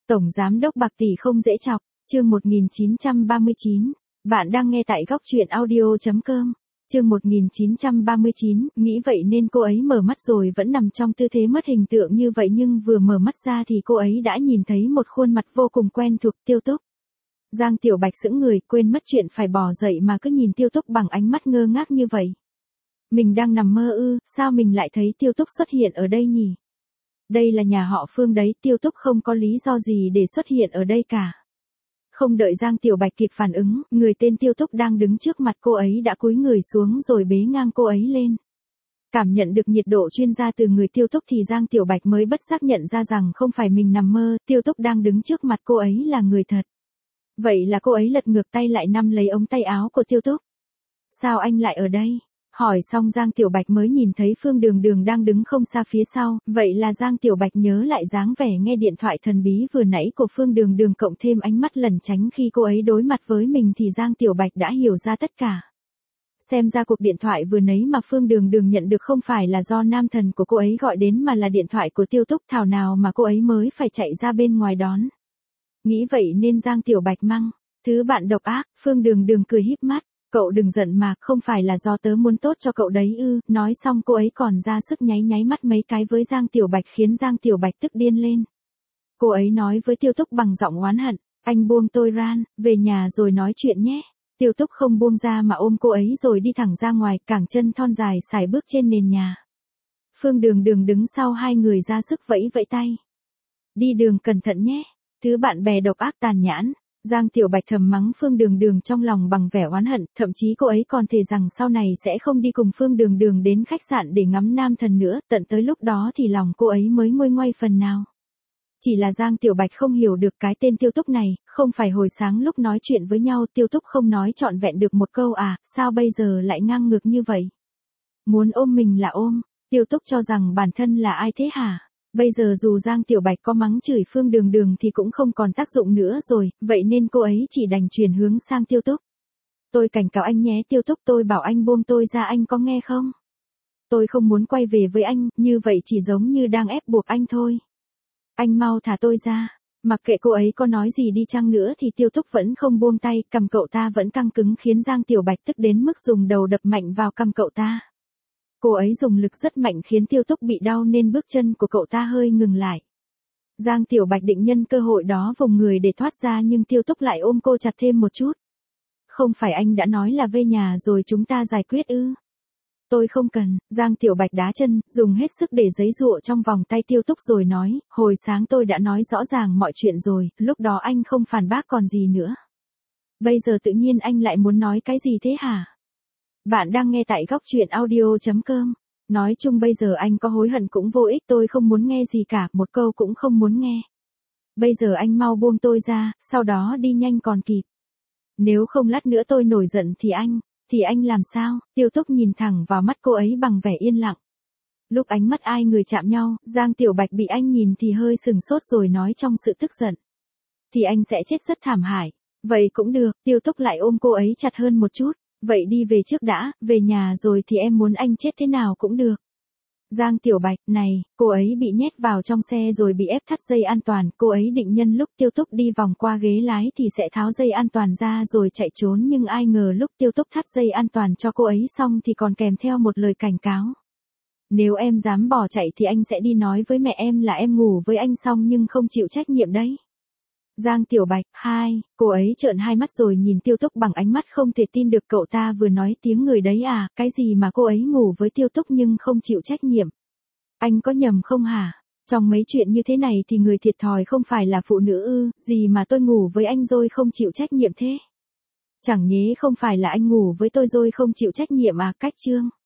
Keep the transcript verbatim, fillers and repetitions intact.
Tổng giám đốc bạc tỷ không dễ chọc, chương một nghìn chín trăm ba mươi chín. Bạn đang nghe tại góc truyện audio.com. Chương một nghìn chín trăm ba mươi chín, nghĩ vậy nên cô ấy mở mắt rồi vẫn nằm trong tư thế mất hình tượng như vậy, nhưng vừa mở mắt ra thì cô ấy đã nhìn thấy một khuôn mặt vô cùng quen thuộc, Tiêu Túc. Giang Tiểu Bạch sững người, quên mất chuyện phải bò dậy mà cứ nhìn Tiêu Túc bằng ánh mắt ngơ ngác như vậy. Mình đang nằm mơ ư, sao mình lại thấy Tiêu Túc xuất hiện ở đây nhỉ? Đây là nhà họ Phương đấy, Tiêu Túc không có lý do gì để xuất hiện ở đây cả. Không đợi Giang Tiểu Bạch kịp phản ứng, người tên Tiêu Túc đang đứng trước mặt cô ấy đã cúi người xuống rồi bế ngang cô ấy lên. Cảm nhận được nhiệt độ chuyên gia từ người Tiêu Túc thì Giang Tiểu Bạch mới bất giác nhận ra rằng không phải mình nằm mơ, Tiêu Túc đang đứng trước mặt cô ấy là người thật. Vậy là cô ấy lật ngược tay lại nắm lấy ống tay áo của Tiêu Túc. Sao anh lại ở đây? Hỏi xong Giang Tiểu Bạch mới nhìn thấy Phương Đường Đường đang đứng không xa phía sau, vậy là Giang Tiểu Bạch nhớ lại dáng vẻ nghe điện thoại thần bí vừa nãy của Phương Đường Đường cộng thêm ánh mắt lẩn tránh khi cô ấy đối mặt với mình thì Giang Tiểu Bạch đã hiểu ra tất cả. Xem ra cuộc điện thoại vừa nãy mà Phương Đường Đường nhận được không phải là do nam thần của cô ấy gọi đến mà là điện thoại của Tiêu Túc, thảo nào mà cô ấy mới phải chạy ra bên ngoài đón. Nghĩ vậy nên Giang Tiểu Bạch mắng, thứ bạn độc ác. Phương Đường Đường cười híp mắt. Cậu đừng giận mà, không phải là do tớ muốn tốt cho cậu đấy ư? Nói xong cô ấy còn ra sức nháy nháy mắt mấy cái với Giang Tiểu Bạch khiến Giang Tiểu Bạch tức điên lên. Cô ấy nói với Tiêu Túc bằng giọng oán hận, anh buông tôi ra, về nhà rồi nói chuyện nhé. Tiêu Túc không buông ra mà ôm cô ấy rồi đi thẳng ra ngoài, cẳng chân thon dài sải bước trên nền nhà. Phương Đường Đường đứng sau hai người ra sức vẫy vẫy tay. Đi đường cẩn thận nhé, thứ bạn bè độc ác tàn nhẫn. Giang Tiểu Bạch thầm mắng Phương Đường Đường trong lòng bằng vẻ oán hận, thậm chí cô ấy còn thề rằng sau này sẽ không đi cùng Phương Đường Đường đến khách sạn để ngắm nam thần nữa, tận tới lúc đó thì lòng cô ấy mới nguôi ngoai phần nào. Chỉ là Giang Tiểu Bạch không hiểu được cái tên Tiêu Túc này, không phải hồi sáng lúc nói chuyện với nhau Tiêu Túc không nói trọn vẹn được một câu à, sao bây giờ lại ngang ngược như vậy? Muốn ôm mình là ôm, Tiêu Túc cho rằng bản thân là ai thế hả? Bây giờ dù Giang Tiểu Bạch có mắng chửi Phương Đường Đường thì cũng không còn tác dụng nữa rồi, vậy nên cô ấy chỉ đành chuyển hướng sang Tiêu Túc. Tôi cảnh cáo anh nhé Tiêu Túc, tôi bảo anh buông tôi ra, anh có nghe không? Tôi không muốn quay về với anh, như vậy chỉ giống như đang ép buộc anh thôi. Anh mau thả tôi ra. Mặc kệ cô ấy có nói gì đi chăng nữa thì Tiêu Túc vẫn không buông tay, cằm cậu ta vẫn căng cứng khiến Giang Tiểu Bạch tức đến mức dùng đầu đập mạnh vào cằm cậu ta. Cô ấy dùng lực rất mạnh khiến Tiêu Túc bị đau nên bước chân của cậu ta hơi ngừng lại. Giang Tiểu Bạch định nhân cơ hội đó vùng người để thoát ra nhưng Tiêu Túc lại ôm cô chặt thêm một chút. Không phải anh đã nói là về nhà rồi chúng ta giải quyết ư? Tôi không cần. Giang Tiểu Bạch đá chân, dùng hết sức để giãy giụa trong vòng tay Tiêu Túc rồi nói, hồi sáng tôi đã nói rõ ràng mọi chuyện rồi, lúc đó anh không phản bác còn gì nữa. Bây giờ tự nhiên anh lại muốn nói cái gì thế hả? Bạn đang nghe tại góc truyện audio.com. Nói chung bây giờ anh có hối hận cũng vô ích, tôi không muốn nghe gì cả, một câu cũng không muốn nghe. Bây giờ anh mau buông tôi ra, sau đó đi nhanh còn kịp. Nếu không lát nữa tôi nổi giận thì anh, thì anh làm sao? Tiêu Túc nhìn thẳng vào mắt cô ấy bằng vẻ yên lặng. Lúc ánh mắt ai người chạm nhau, Giang Tiểu Bạch bị anh nhìn thì hơi sừng sốt rồi nói trong sự tức giận. Thì anh sẽ chết rất thảm hại. Vậy cũng được, Tiêu Túc lại ôm cô ấy chặt hơn một chút. Vậy đi về trước đã, về nhà rồi thì em muốn anh chết thế nào cũng được. Giang Tiểu Bạch, này, cô ấy bị nhét vào trong xe rồi bị ép thắt dây an toàn, cô ấy định nhân lúc Tiêu Túc đi vòng qua ghế lái thì sẽ tháo dây an toàn ra rồi chạy trốn, nhưng ai ngờ lúc Tiêu Túc thắt dây an toàn cho cô ấy xong thì còn kèm theo một lời cảnh cáo. Nếu em dám bỏ chạy thì anh sẽ đi nói với mẹ em là em ngủ với anh xong nhưng không chịu trách nhiệm đấy. Giang Tiểu Bạch, hai, cô ấy trợn hai mắt rồi nhìn Tiêu Túc bằng ánh mắt không thể tin được, cậu ta vừa nói tiếng người đấy à, cái gì mà cô ấy ngủ với Tiêu Túc nhưng không chịu trách nhiệm. Anh có nhầm không hả? Trong mấy chuyện như thế này thì người thiệt thòi không phải là phụ nữ ư, gì mà tôi ngủ với anh rồi không chịu trách nhiệm thế? Chẳng nhé không phải là anh ngủ với tôi rồi không chịu trách nhiệm à, cách chương.